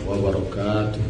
wabarakatuh.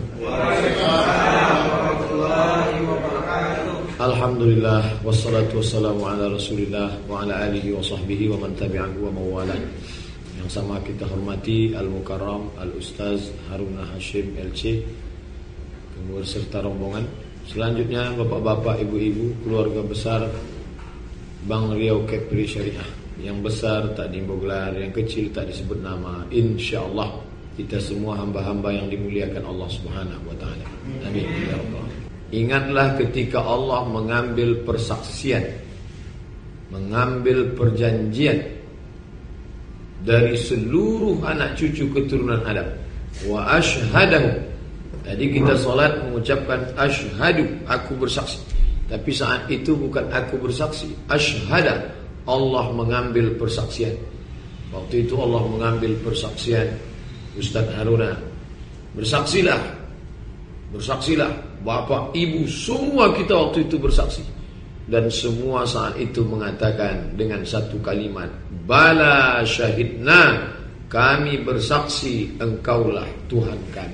Alhamdulillah wassalatu wassalamu ala Rasulillah wa ala alihi wa sahbihi wa man tabi'ahu wa mawala. Yang sama kita hormati Al-Mukarram Al-Ustaz Haruna Hashim LC beserta rombongan. Selanjutnya bapak-bapak, ibu-ibu, keluarga besar Bank Riau Kepri Syariah. Yang besar tak diimbogelar, yang kecil tak disebut nama. InsyaAllah kita semua hamba-hamba yang dimuliakan Allah Subhanahu wa ta'ala. Amin ya Allah. Ingatlah ketika Allah mengambil persaksian, mengambil perjanjian dari seluruh anak cucu keturunan Adam. Wa ashhadahu. Tadi kita salat mengucapkan asyhadu, aku bersaksi. Tapi saat itu bukan aku bersaksi, asyhada, Allah mengambil persaksian. Waktu itu Allah mengambil persaksian. Ustaz Haruna, bersaksilah, bersaksilah, bapak, ibu, semua kita waktu itu bersaksi. Dan semua saat itu mengatakan dengan satu kalimat, bala syahidna, kami bersaksi engkaulah Tuhan kami.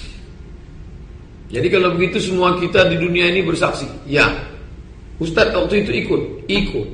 Jadi kalau begitu semua kita di dunia ini bersaksi. Ya, Ustaz waktu itu ikut.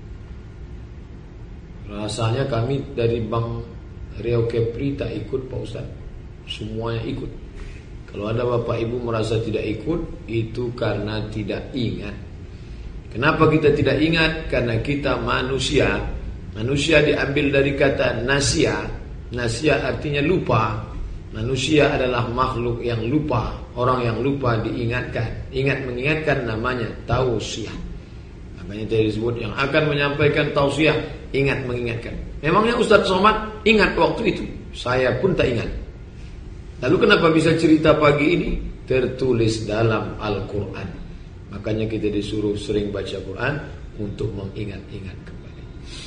Rasanya kami dari Bank Riau Kepri tak ikut Pak Ustaz. Semuanya ikut. Kalau ada bapak ibu merasa tidak ikut, itu karena tidak ingat. Kenapa kita tidak ingat? Karena kita manusia. Manusia diambil dari kata nasia. Nasia artinya lupa. Manusia adalah makhluk yang lupa. Orang yang lupa diingatkan. Ingat mengingatkan namanya tausiah. Makanya tadi disebut yang akan menyampaikan tausiah, ingat mengingatkan. Memangnya Ustaz Somad ingat waktu itu? Saya pun tak ingat. Lalu kenapa bisa cerita pagi ini? Tertulis dalam Al-Quran. Makanya kita disuruh sering baca Quran untuk mengingat-ingat kembali.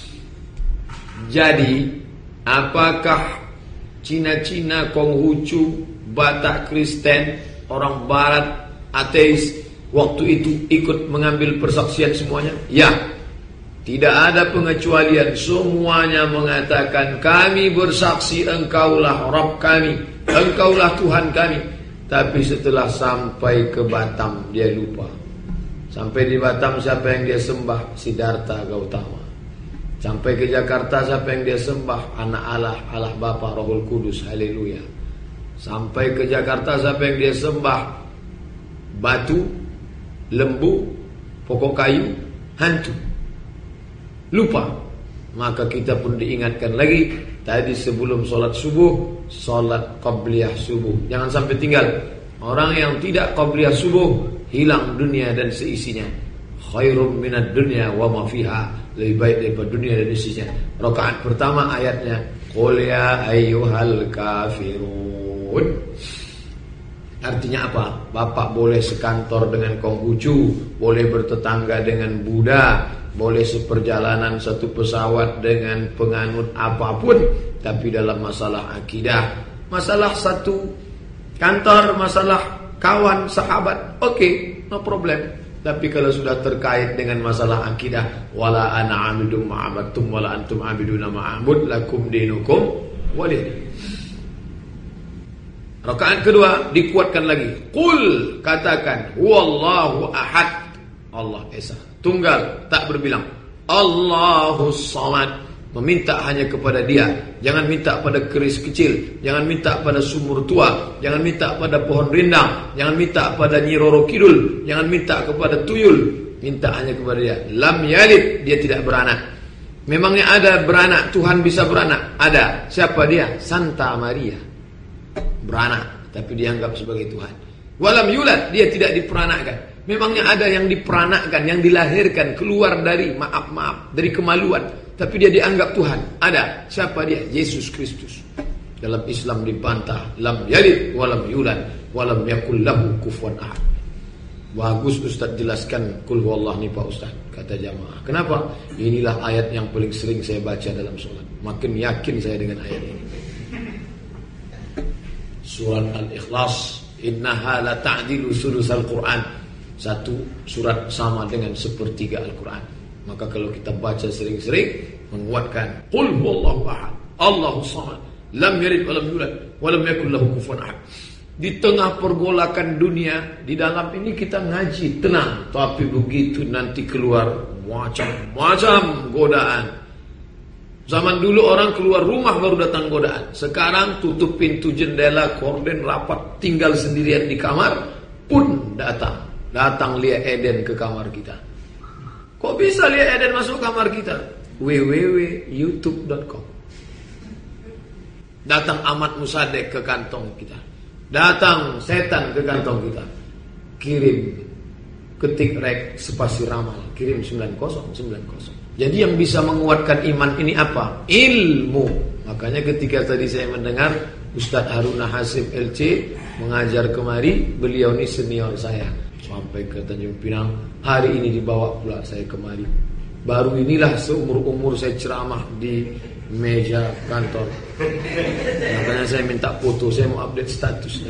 Jadi, apakah Cina-Cina, Konghucu, Batak Kristen, orang Barat, ateis, waktu itu ikut mengambil persaksian semuanya? Ya, tidak ada pengecualian. Semuanya mengatakan kami bersaksi engkaulah Rabb kami, engkaulah Tuhan kami. Tapi setelah sampai ke Batam dia lupa. Sampai di Batam siapa yang dia sembah? Siddhartha Gautama. Sampai ke Jakarta siapa yang dia sembah? Anak Allah, Allah Bapa, Rohul Kudus, haleluya. Sampai ke Jakarta siapa yang dia sembah? Batu, lembu, pokok kayu, hantu. Lupa. Maka kita pun diingatkan lagi. Tadi sebelum sholat subuh, sholat qabliyah subuh. Jangan sampai tinggal. Orang yang tidak qabliyah subuh, hilang dunia dan seisinya. Khairum minad dunya wa ma fiha. Lebih baik daripada dunia dan isinya. Rakaat pertama ayatnya, qul ya ayyuhal kafirun. Artinya apa? Bapak boleh sekantor dengan Konghucu, boleh bertetangga dengan Buddha, boleh seperjalanan satu pesawat dengan penganut apapun, tapi dalam masalah akidah, masalah satu kantor, masalah kawan, sahabat, oke, no problem. Tapi kalau sudah terkait dengan masalah akidah, wala ana amidum ma'abattum wala antum amiduna ma'abud lakum dinukum waliyadin. Rakaat kedua dikuatkan lagi. Qul, katakan, huwallahu ahad. Allah esa, tunggal, tak berbilang. Allahus samad. Meminta hanya kepada dia. Jangan minta pada keris kecil. Jangan minta pada sumur tua. Jangan minta pada pohon rindang. Jangan minta pada Nyi Roro Kidul. Jangan minta kepada tuyul. Minta hanya kepada dia. Lam yalid, dia tidak beranak. Memangnya ada beranak, Tuhan bisa beranak? Ada. Siapa dia? Santa Maria. Beranak, tapi dianggap sebagai Tuhan. Walam yulad, dia tidak diperanakkan. Memangnya ada yang diperanakkan, yang dilahirkan keluar dari maaf dari kemaluan, tapi dia dianggap Tuhan? Ada. Siapa dia? Yesus Kristus. Dalam Islam dibantah, lam yalid walam yulad walam yakul lahu kufuwan ahad. Bagus Ustaz jelaskan kul huwallah nih Pak Ustaz, kata jamaah. Kenapa? Inilah ayat yang paling sering saya baca dalam sholat. Makin yakin saya dengan ayat ini. Surat Al-Ikhlas, innaha la ta'dilu sulusal Quran. Satu surat sama dengan sepertiga Al-Quran. Maka kalau kita baca sering-sering, menguatkan qul huwallahu ahad, Allahus samad, lam yalid walam yulad walam yakul lahu kufuwan ahad. Di tengah pergolakan dunia, di dalam ini kita ngaji tenang, tapi begitu nanti keluar macam-macam godaan. Zaman dulu orang keluar rumah baru datang godaan. Sekarang tutup pintu jendela, korden rapat, tinggal sendirian di kamar pun datang Lia Eden ke kamar kita. Kok bisa Lia Eden masuk kamar kita? www.youtube.com. Datang Ahmad Musadek ke kantong kita. Datang setan ke kantong kita. Kirim, ketik rek spasi ramal, kirim 9090. Jadi yang bisa menguatkan iman ini apa? Ilmu. Makanya ketika tadi saya mendengar Ustadz Haruna Hasim LC mengajar kemari, beliau ini senior saya sampai ke Tanjung Pinang. Hari ini dibawa pula saya kemari. Baru inilah seumur-umur saya ceramah di meja kantor. Makanya saya minta foto, saya mau update statusnya.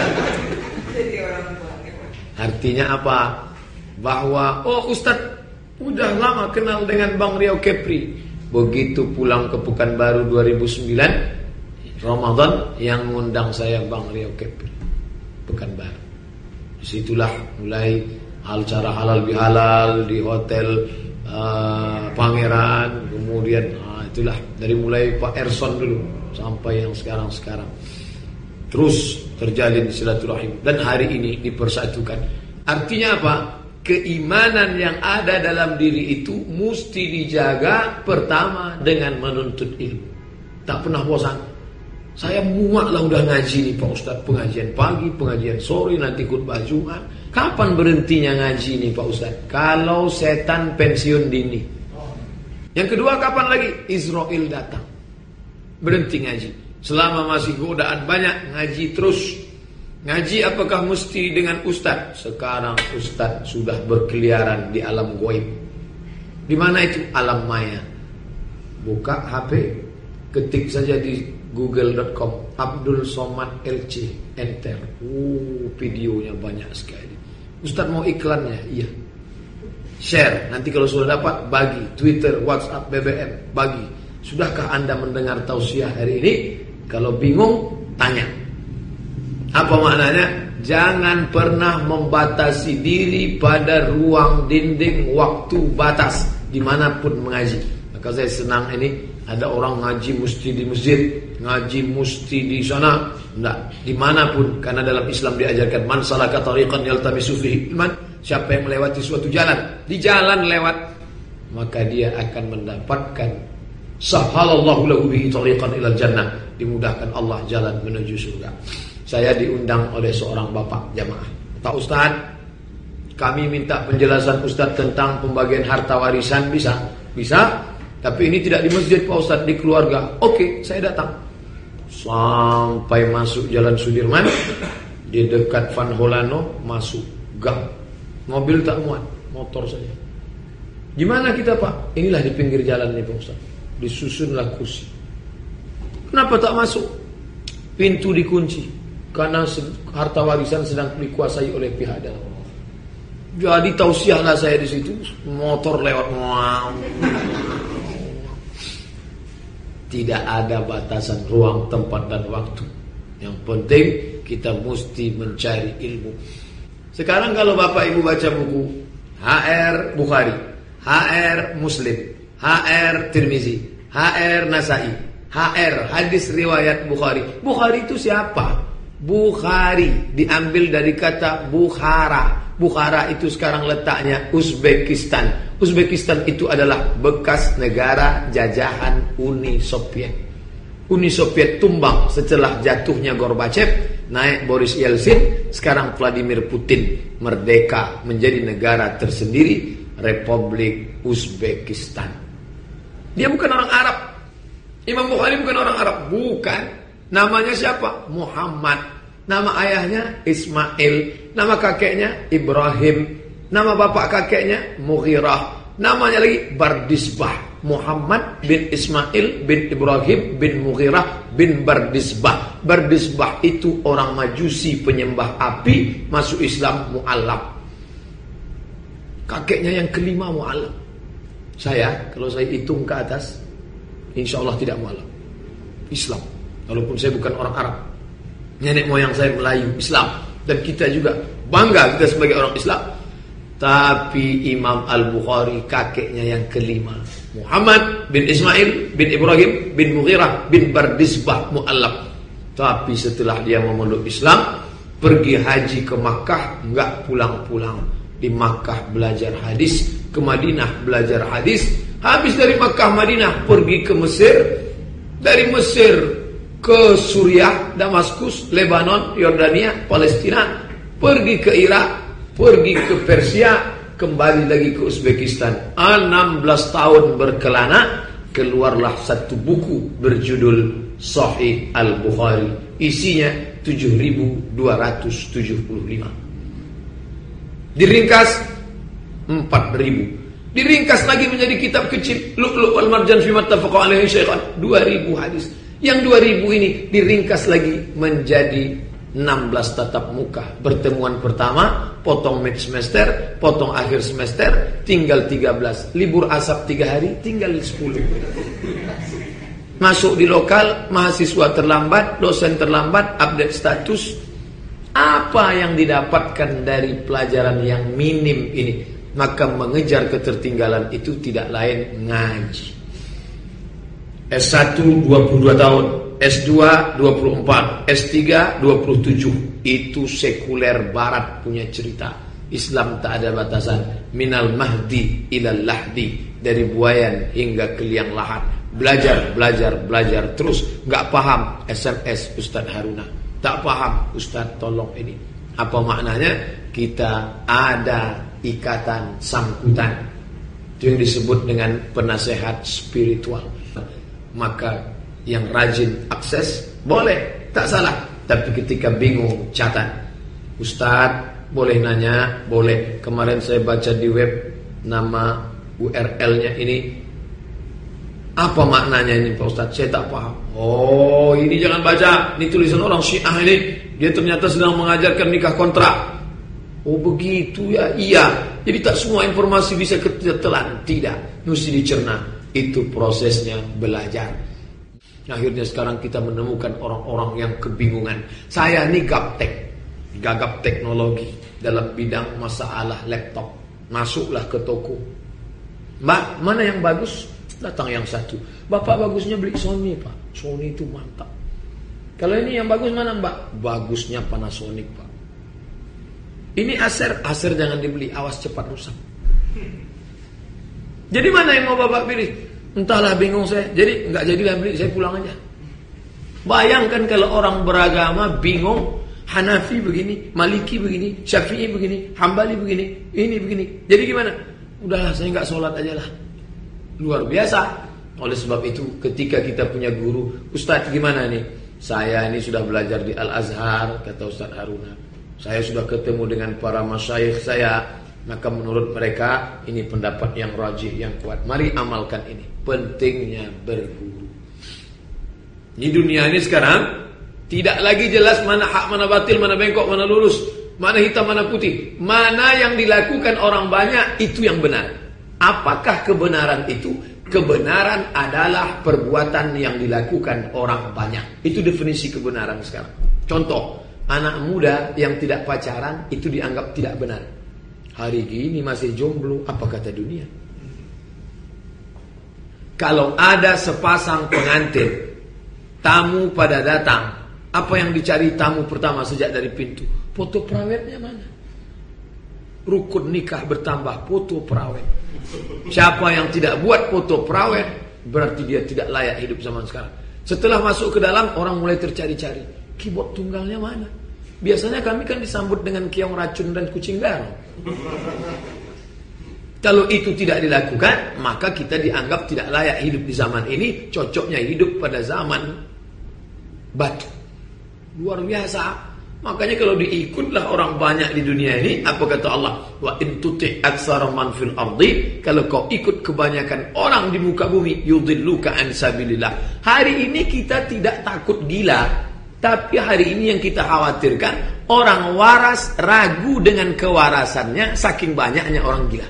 Artinya apa? Bahwa Ustadz udah lama kenal dengan Bang Riau Kepri. Begitu pulang ke Pekanbaru 2009 Ramadan, yang ngundang saya Bang Riau Kepri Pekanbaru. Disitulah mulai acara halal bihalal di hotel Pangeran. Kemudian itulah dari mulai Pak Erson dulu sampai yang sekarang terus terjalin silaturahim, dan hari ini dipersatukan. Artinya apa? Keimanan yang ada dalam diri itu mesti dijaga pertama dengan menuntut ilmu. Tak pernah bosan. Saya muak lah udah ngaji nih Pak Ustadz, pengajian pagi, pengajian sore, nanti khutbah Jumat. Kapan berhentinya ngaji nih Pak Ustadz? Kalau setan pensiun dini. Yang kedua, kapan lagi Israel datang? Berhenti ngaji. Selama masih godaan banyak, ngaji terus. Ngaji apakah mesti dengan Ustadz? Sekarang Ustadz sudah berkeliaran di alam goib. Di mana itu? Alam maya. Buka HP, ketik saja di google.com Abdul Somad LC, enter. Videonya banyak sekali. Ustadz mau iklannya? Iya. Share, nanti kalau sudah dapat bagi, Twitter, WhatsApp, BBM, bagi. Sudahkah Anda mendengar tausiah hari ini? Kalau bingung, tanya. Apa maknanya? Jangan pernah membatasi diri pada ruang dinding waktu batas dimanapun mengaji. Maka saya senang ini ada orang ngaji mesti di masjid, ngaji mesti di sana. Enggak, dimanapun. Karena dalam Islam diajarkan man salaka tariqan yaltamisu fihi ilman. Siapa yang melewati suatu jalan, di jalan lewat, maka dia akan mendapatkan sahalallahu lahu bihi tariqan ilal jannah. Dimudahkan Allah jalan menuju surga. Saya diundang oleh seorang bapak jamaah. Pak Ustadz, kami minta penjelasan Ustadz tentang pembagian harta warisan. Bisa? Bisa. Tapi ini tidak di masjid Pak Ustadz, di keluarga. Oke, saya datang. Sampai masuk Jalan Sudirman, di dekat Van Holano, masuk gang. Mobil tak muat, motor saja. Gimana kita Pak? Inilah di pinggir jalan nih Pak Ustadz. Disusunlah kursi. Kenapa tak masuk? Pintu dikunci. Karena harta warisan sedang dikuasai oleh pihak dalam. Jadi tausiahlah saya di situ. Motor lewat. Tidak ada batasan ruang, tempat dan waktu. Yang penting kita mesti mencari ilmu. Sekarang kalau Bapak Ibu baca buku HR Bukhari, HR Muslim, HR Tirmizi, HR Nasai, HR hadis riwayat Bukhari. Bukhari itu siapa? Bukhari diambil dari kata Bukhara. Bukhara itu sekarang letaknya Uzbekistan. Uzbekistan itu adalah bekas negara jajahan Uni Soviet. Uni Soviet tumbang setelah jatuhnya Gorbachev, naik Boris Yeltsin, sekarang Vladimir Putin merdeka menjadi negara tersendiri, Republik Uzbekistan. Dia bukan orang Arab. Imam Bukhari bukan orang Arab, bukan. Namanya siapa? Muhammad. Nama ayahnya Ismail, nama kakeknya Ibrahim, nama bapak kakeknya Mughirah, namanya lagi Bardisbah. Muhammad bin Ismail bin Ibrahim bin Mughirah bin Bardisbah. Bardisbah itu orang Majusi penyembah api, masuk Islam mu'alaf. Kakeknya yang kelima mu'alaf. Saya, kalau saya hitung ke atas, insya Allah tidak mu'alaf Islam, walaupun saya bukan orang Arab. Nenek moyang saya Melayu, Islam. Dan kita juga bangga kita sebagai orang Islam. Tapi Imam Al-Bukhari kakeknya yang kelima, Muhammad bin Ismail bin Ibrahim bin Mughirah bin Bardisbah Mu'allab. Tapi setelah dia memeluk Islam, pergi haji ke Makkah, enggak pulang-pulang. Di Makkah belajar hadis, ke Madinah belajar hadis. Habis dari Makkah Madinah pergi ke Mesir. Dari Mesir ke Suriah, Damaskus, Lebanon, Yordania, Palestina. Pergi ke Irak, pergi ke Persia, kembali lagi ke Uzbekistan. 16 tahun berkelana, keluarlah satu buku berjudul Sahih Al-Bukhari. Isinya 7.275. Diringkas 4.000. Diringkas lagi menjadi kitab kecil, Lu'lu' wal Marjan fi mattafaqa alaihi syaikhan, 2.000 hadis. Yang 2.000 ini diringkas lagi menjadi 16 tatap muka. Pertemuan pertama, potong mid semester, potong akhir semester, tinggal 13. Libur asap 3 hari, tinggal 10. Masuk di lokal, mahasiswa terlambat, dosen terlambat, update status. Apa yang didapatkan dari pelajaran yang minim ini? Maka mengejar ketertinggalan itu tidak lain ngaji. S1 22 tahun, S2 24, S3 27. Itu sekuler barat punya cerita. Islam tak ada batasan. Minal mahdi ilal lahdi. Dari buayan hingga ke liang lahat. Belajar terus. Gak paham, SMS Ustadz Haruna. Tak paham, Ustadz tolong ini. Apa maknanya? Kita ada ikatan sangkutan. Itu yang disebut dengan penasehat spiritual. Maka yang rajin akses boleh, tak salah. Tapi ketika bingung catat. Ustadz boleh nanya? Boleh. Kemarin saya baca di web, nama URL-nya ini, apa maknanya ini Pak Ustadz? Saya tak paham. Oh, ini jangan baca. Ini tulisan orang Syiah ini. Dia ternyata sedang mengajarkan nikah kontrak. Oh begitu ya. Iya. Jadi tak semua informasi bisa ketelan. Tidak. Mesti dicerna. Itu prosesnya belajar. Akhirnya sekarang kita menemukan orang-orang yang kebingungan. Saya ini gagap teknologi dalam bidang masalah laptop. Masuklah ke toko. Mbak, mana yang bagus? Datang yang satu. Bapak bagusnya beli Sony Pak. Sony itu mantap. Kalau ini yang bagus mana Mbak? Bagusnya Panasonic Pak. Ini Acer jangan dibeli, awas cepat rusak. Jadi mana yang mau Bapak pilih? Entahlah, bingung saya. Jadi enggak jadilah beli, saya pulang aja. Bayangkan kalau orang beragama bingung, Hanafi begini, Maliki begini, Syafi'i begini, Hambali begini, ini begini. Jadi gimana? Udahlah, saya enggak sholat aja lah. Luar biasa. Oleh sebab itu ketika kita punya guru, Ustadz gimana nih? Saya ini sudah belajar di Al-Azhar, kata Ustadz Haruna. Saya sudah ketemu dengan para masyayikh saya. Maka menurut mereka ini pendapat yang rajih, yang kuat. Mari amalkan ini. Pentingnya berguru. Di dunia ini sekarang tidak lagi jelas mana hak, mana batil, mana bengkok, mana lurus, mana hitam, mana putih. Mana yang dilakukan orang banyak itu yang benar. Apakah kebenaran itu? Kebenaran adalah perbuatan yang dilakukan orang banyak. Itu definisi kebenaran sekarang. Contoh, anak muda yang tidak pacaran itu dianggap tidak benar. Hari gini masih jomblo, apa kata dunia? Kalau ada sepasang pengantin, tamu pada datang, apa yang dicari tamu pertama sejak dari pintu? Foto perawatnya mana? Rukun nikah bertambah, foto perawat. Siapa yang tidak buat foto perawat, berarti dia tidak layak hidup zaman sekarang. Setelah masuk ke dalam, orang mulai tercari-cari. Keyboard tunggalnya mana? Biasanya kami kan disambut dengan keong racun dan kucing garong. Kalau itu tidak dilakukan, maka kita dianggap tidak layak hidup di zaman ini. Cocoknya hidup pada zaman batu. Luar biasa. Makanya kalau diikutlah orang banyak di dunia ini, apa kata Allah? Wa in tuti' aktsara man fil ardi, kalau kau ikut kebanyakan orang di muka bumi, yudilluka an sabilillah. Hari ini kita tidak takut gila, tapi hari ini yang kita khawatirkan, orang waras ragu dengan kewarasannya saking banyaknya orang gila.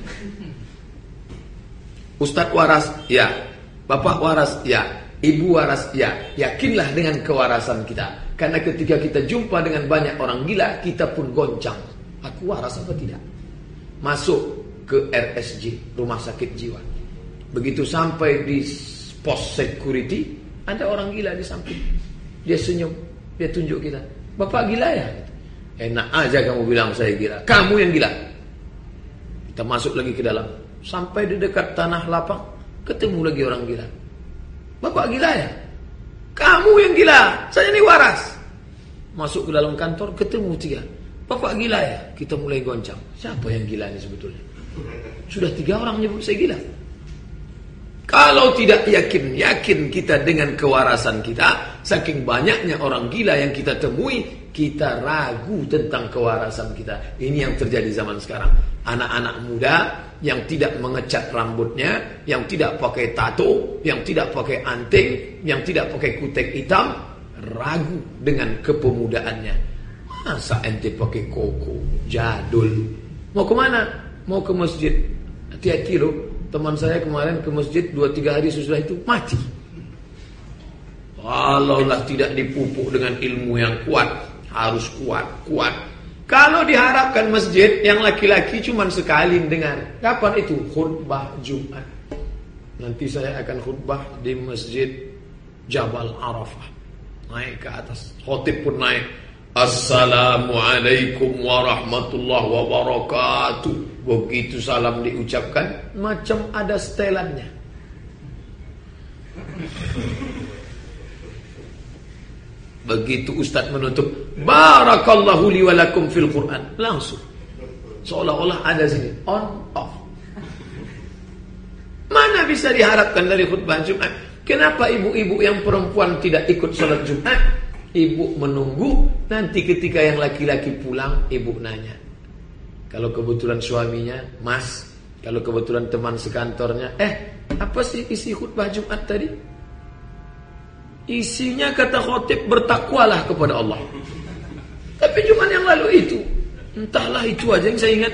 Ustadz waras, ya. Bapak waras, ya. Ibu waras, ya. Yakinlah dengan kewarasan kita. Karena ketika kita jumpa dengan banyak orang gila, kita pun goncang. Aku waras apa tidak? Masuk ke RSJ, rumah sakit jiwa. Begitu sampai di pos security, ada orang gila di samping. Dia senyum, dia tunjuk kita. Bapak gila ya? Enak aja kamu bilang saya gila. Kamu yang gila. Kita masuk lagi ke dalam. Sampai di dekat tanah lapang, ketemu lagi orang gila. Bapak gila ya? Kamu yang gila, saya ini waras. Masuk ke dalam kantor, ketemu 3. Bapak gila ya? Kita mulai goncang. Siapa yang gila ini sebetulnya? Sudah 3 orang nyebut saya gila. Kalau tidak yakin kita dengan kewarasan kita, saking banyaknya orang gila yang kita temui, kita ragu tentang kewarasan kita. Ini yang terjadi zaman sekarang. Anak-anak muda yang tidak mengecat rambutnya, yang tidak pakai tato, yang tidak pakai anting, yang tidak pakai kutek hitam, ragu dengan kepemudaannya. Masa ente pakai koko, jadul. Mau kemana? Mau ke masjid. Hati-hati loh. Teman saya kemarin ke masjid 2-3 hari sesudah itu mati. Kalaulah tidak dipupuk dengan ilmu yang kuat, harus kuat. Kalau diharapkan masjid yang laki-laki cuma sekali dengar. Kapan itu? Khutbah Jumat. Nanti saya akan khutbah di masjid Jabal Arafah. Naik ke atas. Khotib pun naik. Assalamualaikum warahmatullahi wabarakatuh. Begitu salam diucapkan, macam ada setelannya. Begitu Ustadz menutup, barakallahu li walakum fil Quran, langsung seolah-olah ada sini on off. Mana bisa diharapkan dari khutbah Jumat? Kenapa ibu-ibu yang perempuan tidak ikut sholat Jumat? Ibu menunggu, nanti ketika yang laki-laki pulang, ibu nanya. Kalau kebetulan suaminya, Mas, kalau kebetulan teman sekantornya, apa sih isi khutbah Jumat tadi? Isinya kata khotib, bertakwalah kepada Allah. Tapi cuma yang lalu itu, entahlah itu aja yang saya ingat.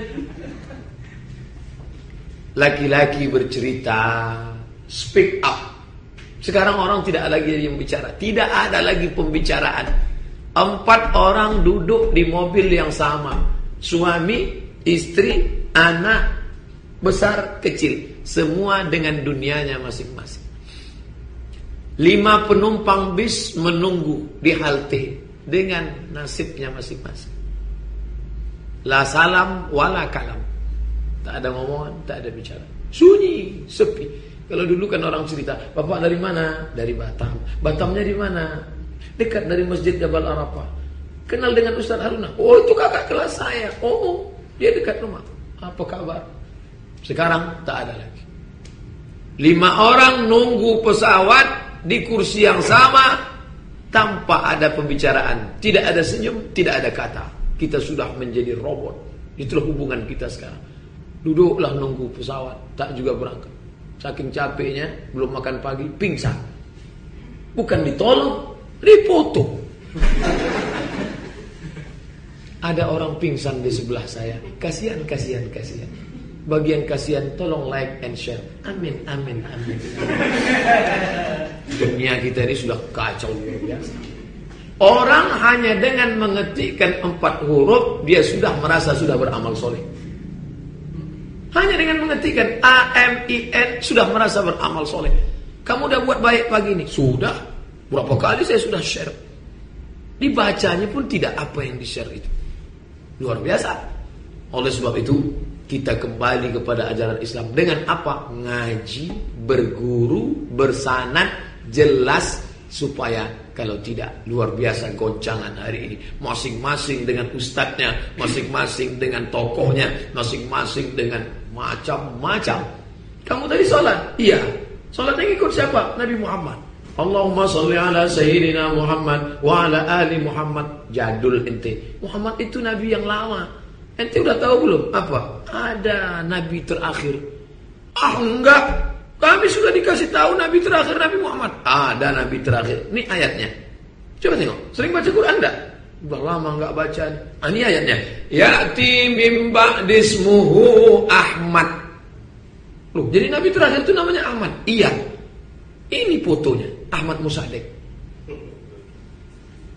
Laki-laki bercerita, speak up. Sekarang orang tidak lagi yang bicara, tidak ada lagi pembicaraan. 4 orang duduk di mobil yang sama, suami, istri, anak, besar, kecil, semua dengan dunianya masing-masing. 5 penumpang bis menunggu di halte dengan nasibnya masing-masing. La salam wala kalam. Tak ada ngomongan, tak ada bicara. Sunyi, sepi. Kalau dulu kan orang cerita, Bapak dari mana? Dari Batam. Batamnya di mana? Dekat dari Masjid Jabal Arafah. Kenal dengan Ustaz Haruna? Oh, itu kakak kelas saya. Oh, dia dekat rumah. Apa kabar? Sekarang tak ada lagi. 5 orang nunggu pesawat di kursi yang sama tanpa ada pembicaraan. Tidak ada senyum, tidak ada kata. Kita sudah menjadi robot. Itulah hubungan kita sekarang. Duduklah nunggu pesawat, tak juga berangkat. Saking capeknya, belum makan pagi, pingsan. Bukan ditolong, dipoto. Ada orang pingsan di sebelah saya. Kasihan. Bagian kasihan, tolong like and share. Amin. Dunia kita ini sudah kacau luar biasa. Orang hanya dengan mengetikkan 4 huruf, dia sudah merasa sudah beramal soleh. Hanya dengan mengetikkan AMIN sudah merasa beramal soleh. Kamu udah buat baik pagi ini? Sudah. Berapa kali saya sudah share. Dibacanya pun tidak apa yang di-share itu. Luar biasa. Oleh sebab itu, kita kembali kepada ajaran Islam. Dengan apa? Ngaji, berguru, bersanad, jelas. Supaya kalau tidak, luar biasa goncangan hari ini. Masing-masing dengan ustadznya, masing-masing dengan tokohnya, masing-masing dengan macam-macam. Kamu tadi sholat? Iya. Sholatnya ikut siapa? Nabi Muhammad. Allahumma sholli ala sayyidina Muhammad wa ala ali Muhammad. Jadul ente. Muhammad itu nabi yang lama. Ente udah tahu belum? Apa? Ada nabi terakhir. Enggak. Kami sudah dikasih tahu nabi terakhir Nabi Muhammad. Ada nabi terakhir. Ini ayatnya. Coba tengok. Sering baca Quran enggak? Udah lama enggak baca. Ini ayatnya. Ya'ti mim ba'dismuhu Ahmad. Loh, jadi nabi terakhir itu namanya Ahmad. Iya. Ini fotonya Ahmad Musaddiq.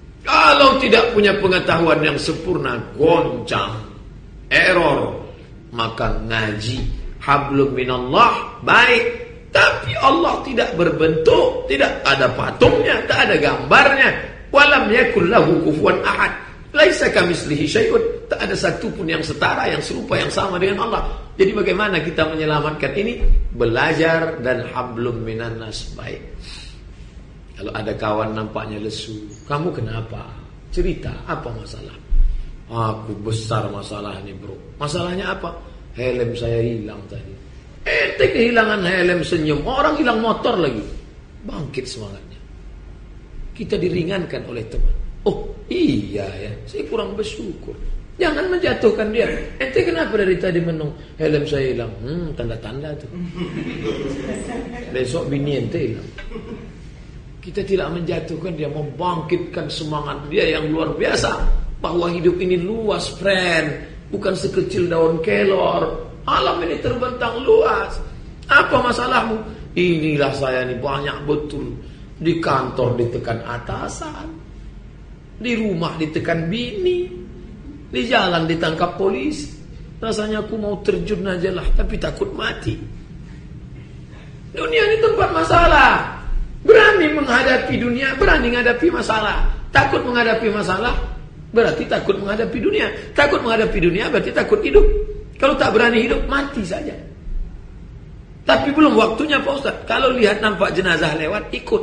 Kalau tidak punya pengetahuan yang sempurna, goncang, error, maka ngaji hablum minallah baik. Tapi Allah tidak berbentuk, tidak ada patungnya, tak ada gambarnya. Walam yakul lahu kufuwan ahad. Laisa kamitslihi syai'un. Tak ada satu pun yang setara, yang serupa, yang sama dengan Allah. Jadi bagaimana kita menyelamatkan ini? Belajar dan hablum minan nas baik. Kalau ada kawan nampaknya lesu, kamu kenapa? Cerita, apa masalah? Aku besar masalah ini, bro. Masalahnya apa? Helm saya hilang tadi. Ente kehilangan helm senyum, orang hilang motor lagi. Bangkit semangatnya. Kita diringankan oleh teman. Oh iya ya, saya kurang bersyukur. Jangan menjatuhkan dia. Ente kenapa dari tadi menung? Helm saya hilang. Tanda-tanda tuh. Besok bini ente hilang. Kita tidak menjatuhkan dia, membangkitkan semangat dia yang luar biasa. Bahwa hidup ini luas, friend. Bukan sekecil daun kelor. Alam ini terbentang luas. Apa masalahmu? Inilah saya ini banyak betul. Di kantor ditekan atasan. Di rumah ditekan bini. Di jalan ditangkap polisi. Rasanya aku mau terjun aja lah, tapi takut mati. Dunia ini tempat masalah. Berani menghadapi dunia, berani menghadapi masalah. Takut menghadapi masalah, berarti takut menghadapi dunia. Takut menghadapi dunia berarti takut hidup. Kalau tak berani hidup, mati saja. Tapi belum waktunya Pak Ustaz. Kalau lihat nampak jenazah lewat, ikut.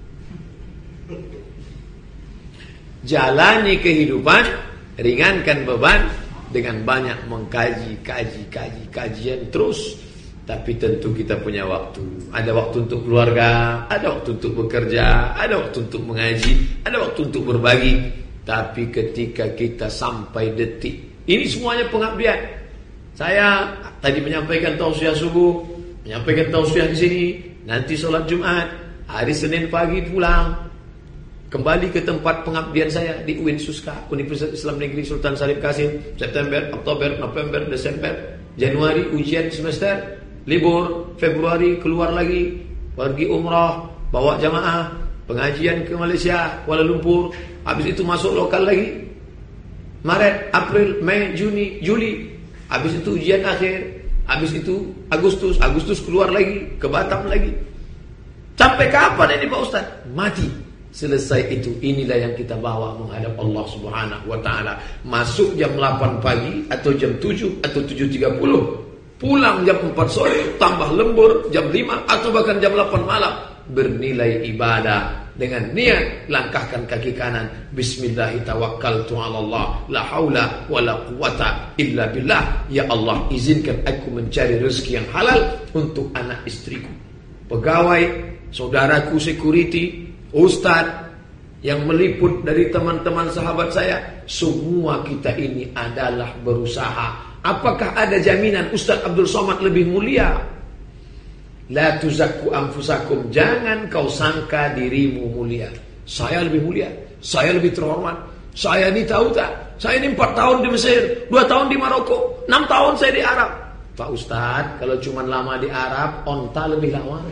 Jalani kehidupan, ringankan beban dengan banyak mengkaji, kajian terus. Tapi tentu kita punya waktu. Ada waktu untuk keluarga, ada waktu untuk bekerja, ada waktu untuk mengaji, ada waktu untuk berbagi. Tapi ketika kita sampai detik, ini semuanya pengabdian. Saya tadi menyampaikan tausiah subuh, menyampaikan tausiah di sini, nanti sholat Jumat, hari Senin pagi pulang, kembali ke tempat pengabdian saya di UIN Suska, Universitas Islam Negeri Sultan Syarif Kasim. September, Oktober, November, Desember, Januari ujian semester, libur, Februari keluar lagi, pergi umrah, bawa jamaah, pengajian ke Malaysia, Kuala Lumpur, habis itu masuk lokal lagi, Maret, April, Mei, Juni, Juli. Habis itu ujian akhir. Habis itu Agustus keluar lagi, ke Batam lagi. Sampai kapan ini Pak Ustaz? Mati. Selesai itu, inilah yang kita bawa menghadap Allah Subhanahu wa ta'ala. Masuk jam 8 pagi atau jam 7 atau 7.30. Pulang jam 4 sore, tambah lembur jam 5 atau bahkan jam 8 malam. Bernilai ibadah. Dengan niat langkahkan kaki kanan, bismillah tawakkaltu 'ala Allah, la haula wala quwata illa billah. Ya Allah, izinkan aku mencari rezeki yang halal untuk anak istriku, pegawai, saudaraku security, ustaz yang meliput dari teman-teman sahabat saya. Semua kita ini adalah berusaha. Apakah ada jaminan Ustaz Abdul Somad lebih mulia? La tuzakku anfusakum, jangan kau sangka dirimu mulia. Saya lebih mulia, saya lebih terhormat. Saya ini tahu tak? Saya ini 4 tahun di Mesir, 2 tahun di Maroko, 6 tahun saya di Arab. Pak Ustaz, kalau cuma lama di Arab, onta lebih lama.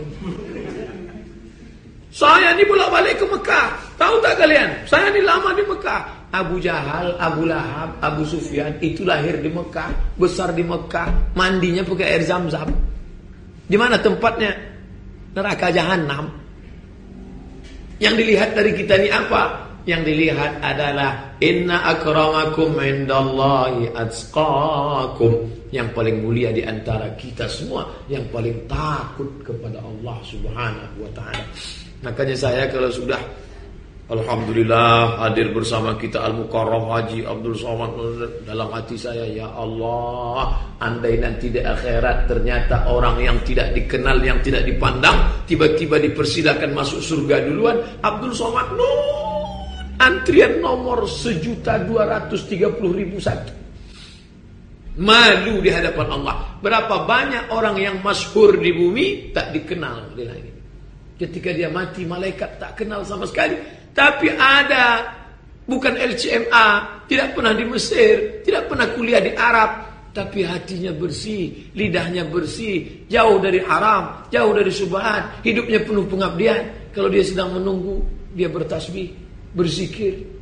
Saya ini bolak-balik ke Mekah. Tahu tak kalian? Saya ini lama di Mekah. Abu Jahal, Abu Lahab, Abu Sufyan itu lahir di Mekah, besar di Mekah, mandinya pakai air Zam-Zam. Di mana tempatnya? Neraka Jahanam. Yang dilihat dari kita ini apa? Yang dilihat adalah inna akramakum indallahi atqakum. Yang paling mulia di antara kita semua, yang paling takut kepada Allah Subhanahu wa ta'ala. Makanya saya kalau sudah alhamdulillah hadir bersama kita Al-Mukarram Haji Abdul Somad, dalam hati saya, ya Allah, andai nanti di akhirat ternyata orang yang tidak dikenal, yang tidak dipandang, tiba-tiba dipersilakan masuk surga duluan, Abdul Somad antrian nomor 1.230.001. Malu di hadapan Allah. Berapa banyak orang yang masyhur di bumi tak dikenal di langit. Ketika dia mati, malaikat tak kenal sama sekali. Tapi ada, bukan LCMA, tidak pernah di Mesir, tidak pernah kuliah di Arab, tapi hatinya bersih, lidahnya bersih, jauh dari haram, jauh dari syubhat, hidupnya penuh pengabdian. Kalau dia sedang menunggu, dia bertasbih, berzikir,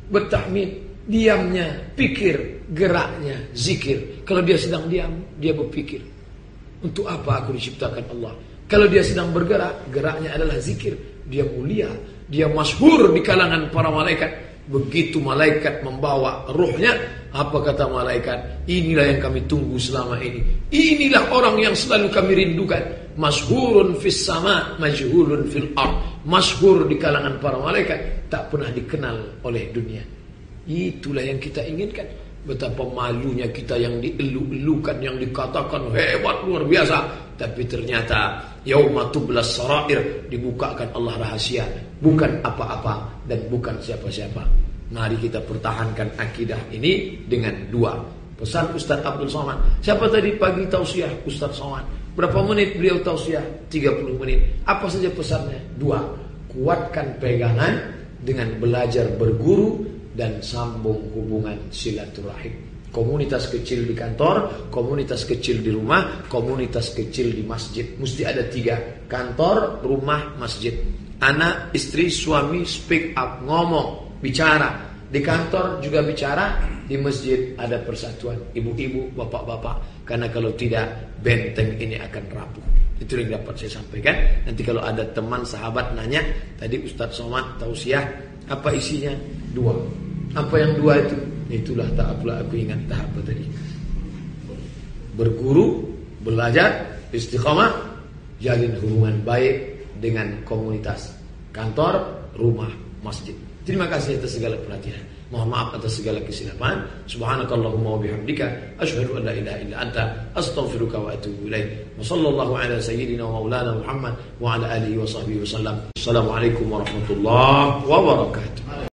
bertahmid, diamnya pikir, geraknya zikir. Kalau dia sedang diam, dia berpikir, untuk apa aku diciptakan Allah? Kalau dia sedang bergerak, geraknya adalah zikir. Dia mulia, dia masyhur di kalangan para malaikat. Begitu malaikat membawa ruhnya, apa kata malaikat? Inilah yang kami tunggu selama ini. Inilah orang yang selalu kami rindukan. Masyhurun fis sama, majhulun fil ard. Masyhur di kalangan para malaikat, tak pernah dikenal oleh dunia. Itulah yang kita inginkan. Betapa malunya kita yang dielu-elukan, yang dikatakan hebat luar biasa, tapi ternyata yauma tublas sarair, dibukakan Allah rahasia, bukan apa-apa dan bukan siapa-siapa. Mari kita pertahankan akidah ini dengan dua pesan Ustaz Abdul Somad. Siapa tadi pagi tausiah Ustaz Somad? Berapa menit beliau tausiah? 30 menit. Apa saja pesannya? Dua. Kuatkan pegangan dengan belajar berguru dan sambung hubungan silaturahim. Komunitas kecil di kantor, komunitas kecil di rumah, komunitas kecil di masjid. Mesti ada 3. Kantor, rumah, masjid. Anak, istri, suami speak up, ngomong, bicara. Di kantor juga bicara, di masjid ada persatuan. Ibu-ibu, bapak-bapak. Karena kalau tidak, benteng ini akan rapuh. Itu yang dapat saya sampaikan. Nanti kalau ada teman, sahabat nanya, tadi Ustaz Somad tausiah, apa isinya? 2. Apa yang 2 itu? Itulah tak pula aku ingat tahap tadi. Berguru, belajar, istiqamah, jalin hubungan baik dengan komunitas kantor, rumah, masjid. Terima kasih atas segala perhatian. Mohon maaf atas segala kesilapan. Subhanakallahumma wa bihamdika asyhadu an la ilaha illa anta astaghfiruka wa atubu ilaik. Wa sallallahu ala sayyidina wa maulana Muhammad wa ala alihi wa sahbihi wasallam. Assalamualaikum warahmatullahi wabarakatuh.